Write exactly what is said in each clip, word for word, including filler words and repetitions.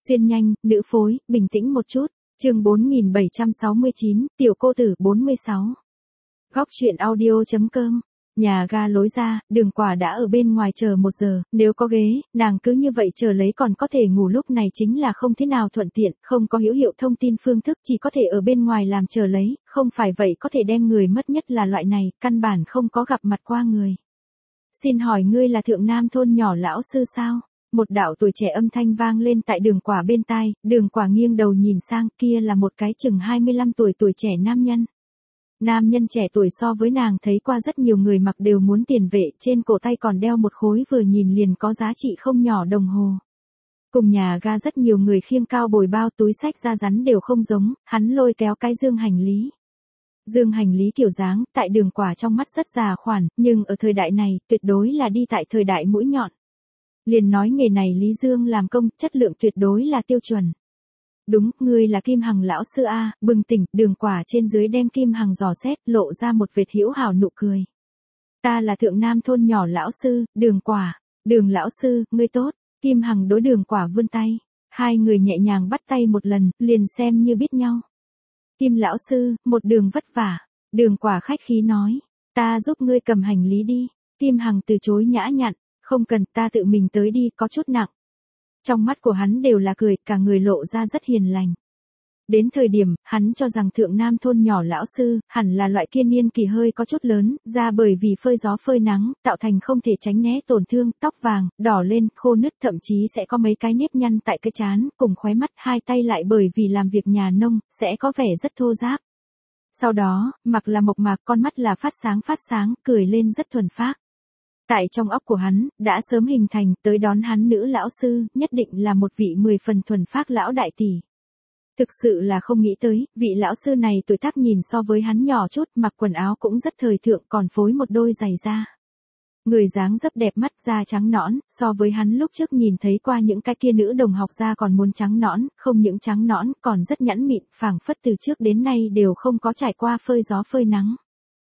Xuyên nhanh, nữ phối, bình tĩnh một chút. Chương bốn nghìn bảy trăm sáu mươi chín, tiểu cô tử bốn mươi sáu. Góc truyện audio chấm com. Nhà ga lối ra, Đường Quả đã ở bên ngoài chờ một giờ, nếu có ghế, nàng cứ như vậy chờ lấy còn có thể ngủ, lúc này chính là không thế nào thuận tiện, không có hữu hiệu thông tin phương thức, chỉ có thể ở bên ngoài làm chờ lấy, không phải vậy có thể đem người mất, nhất là loại này, căn bản không có gặp mặt qua người. Xin hỏi ngươi là thượng nam thôn nhỏ lão sư sao? Một đạo tuổi trẻ âm thanh vang lên tại Đường Quả bên tai, Đường Quả nghiêng đầu nhìn sang, kia là một cái chừng hai mươi lăm tuổi tuổi trẻ nam nhân. Nam nhân trẻ tuổi so với nàng thấy qua rất nhiều người mặc đều muốn tiền vệ, trên cổ tay còn đeo một khối vừa nhìn liền có giá trị không nhỏ đồng hồ. Cùng nhà ga rất nhiều người khiêng cao bồi bao túi sách da rắn đều không giống, hắn lôi kéo cái dương hành lý. Dương hành lý kiểu dáng, tại Đường Quả trong mắt rất già khoản, nhưng ở thời đại này, tuyệt đối là đi tại thời đại mũi nhọn. Liền nói nghề này Lý Dương làm công, chất lượng tuyệt đối là tiêu chuẩn. Đúng, ngươi là Kim Hằng lão sư a, bừng tỉnh, Đường Quả trên dưới đem Kim Hằng dò xét, lộ ra một vệt hữu hảo nụ cười. Ta là thượng nam thôn nhỏ lão sư, Đường Quả. Đường lão sư, ngươi tốt. Kim Hằng đối Đường Quả vươn tay. Hai người nhẹ nhàng bắt tay một lần, liền xem như biết nhau. Kim lão sư, một đường vất vả. Đường Quả khách khí nói. Ta giúp ngươi cầm hành lý đi. Kim Hằng từ chối nhã nhặn. Không cần, ta tự mình tới đi, có chút nặng. Trong mắt của hắn đều là cười, cả người lộ ra rất hiền lành. Đến thời điểm, hắn cho rằng thượng nam thôn nhỏ lão sư, hẳn là loại kia niên kỳ hơi có chút lớn, da bởi vì phơi gió phơi nắng, tạo thành không thể tránh né tổn thương, tóc vàng, đỏ lên, khô nứt, thậm chí sẽ có mấy cái nếp nhăn tại cái trán, cùng khóe mắt, hai tay lại bởi vì làm việc nhà nông, sẽ có vẻ rất thô ráp. Sau đó, mặc là mộc mạc, con mắt là phát sáng phát sáng, cười lên rất thuần phác. Tại trong óc của hắn, đã sớm hình thành, tới đón hắn nữ lão sư, nhất định là một vị mười phần thuần phác lão đại tỷ. Thực sự là không nghĩ tới, vị lão sư này tuổi tác nhìn so với hắn nhỏ chút, mặc quần áo cũng rất thời thượng, còn phối một đôi giày da. Người dáng dấp đẹp, mắt da trắng nõn, so với hắn lúc trước nhìn thấy qua những cái kia nữ đồng học da còn muốn trắng nõn, không những trắng nõn, còn rất nhẵn mịn, phảng phất từ trước đến nay đều không có trải qua phơi gió phơi nắng.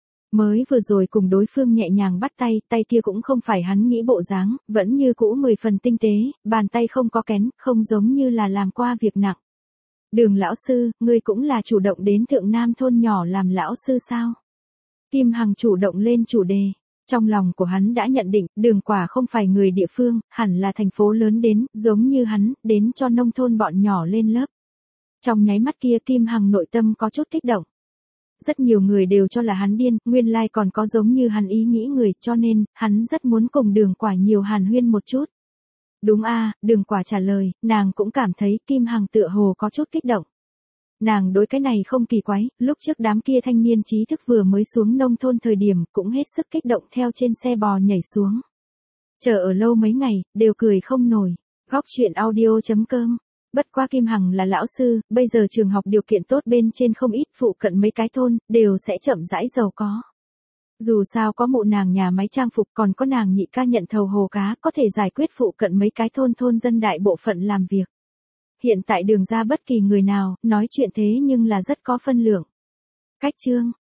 Mới vừa rồi cùng đối phương nhẹ nhàng bắt tay, tay kia cũng không phải hắn nghĩ bộ dáng, vẫn như cũ mười phần tinh tế, bàn tay không có kén, không giống như là làm qua việc nặng. Đường lão sư, ngươi cũng là chủ động đến thượng nam thôn nhỏ làm lão sư sao? Kim Hằng chủ động lên chủ đề. Trong lòng của hắn đã nhận định, Đường Quả không phải người địa phương, hẳn là thành phố lớn đến, giống như hắn, đến cho nông thôn bọn nhỏ lên lớp. Trong nháy mắt kia Kim Hằng nội tâm có chút kích động. Rất nhiều người đều cho là hắn điên, nguyên lai like còn có giống như hắn ý nghĩ người, cho nên, hắn rất muốn cùng Đường Quả nhiều hàn huyên một chút. Đúng a, à, Đường Quả trả lời, nàng cũng cảm thấy Kim Hằng tựa hồ có chút kích động. Nàng đối cái này không kỳ quái, lúc trước đám kia thanh niên trí thức vừa mới xuống nông thôn thời điểm, cũng hết sức kích động theo trên xe bò nhảy xuống. Chờ ở lâu mấy ngày, đều cười không nổi. Góc truyện audio chấm com. Bất qua Kim Hằng là lão sư, bây giờ trường học điều kiện tốt bên trên không ít, phụ cận mấy cái thôn, đều sẽ chậm rãi giàu có. Dù sao có mụ nàng nhà máy trang phục, còn có nàng nhị ca nhận thầu hồ cá, có thể giải quyết phụ cận mấy cái thôn thôn dân đại bộ phận làm việc. Hiện tại Đường ra bất kỳ người nào, nói chuyện thế nhưng là rất có phân lượng. Cách chương.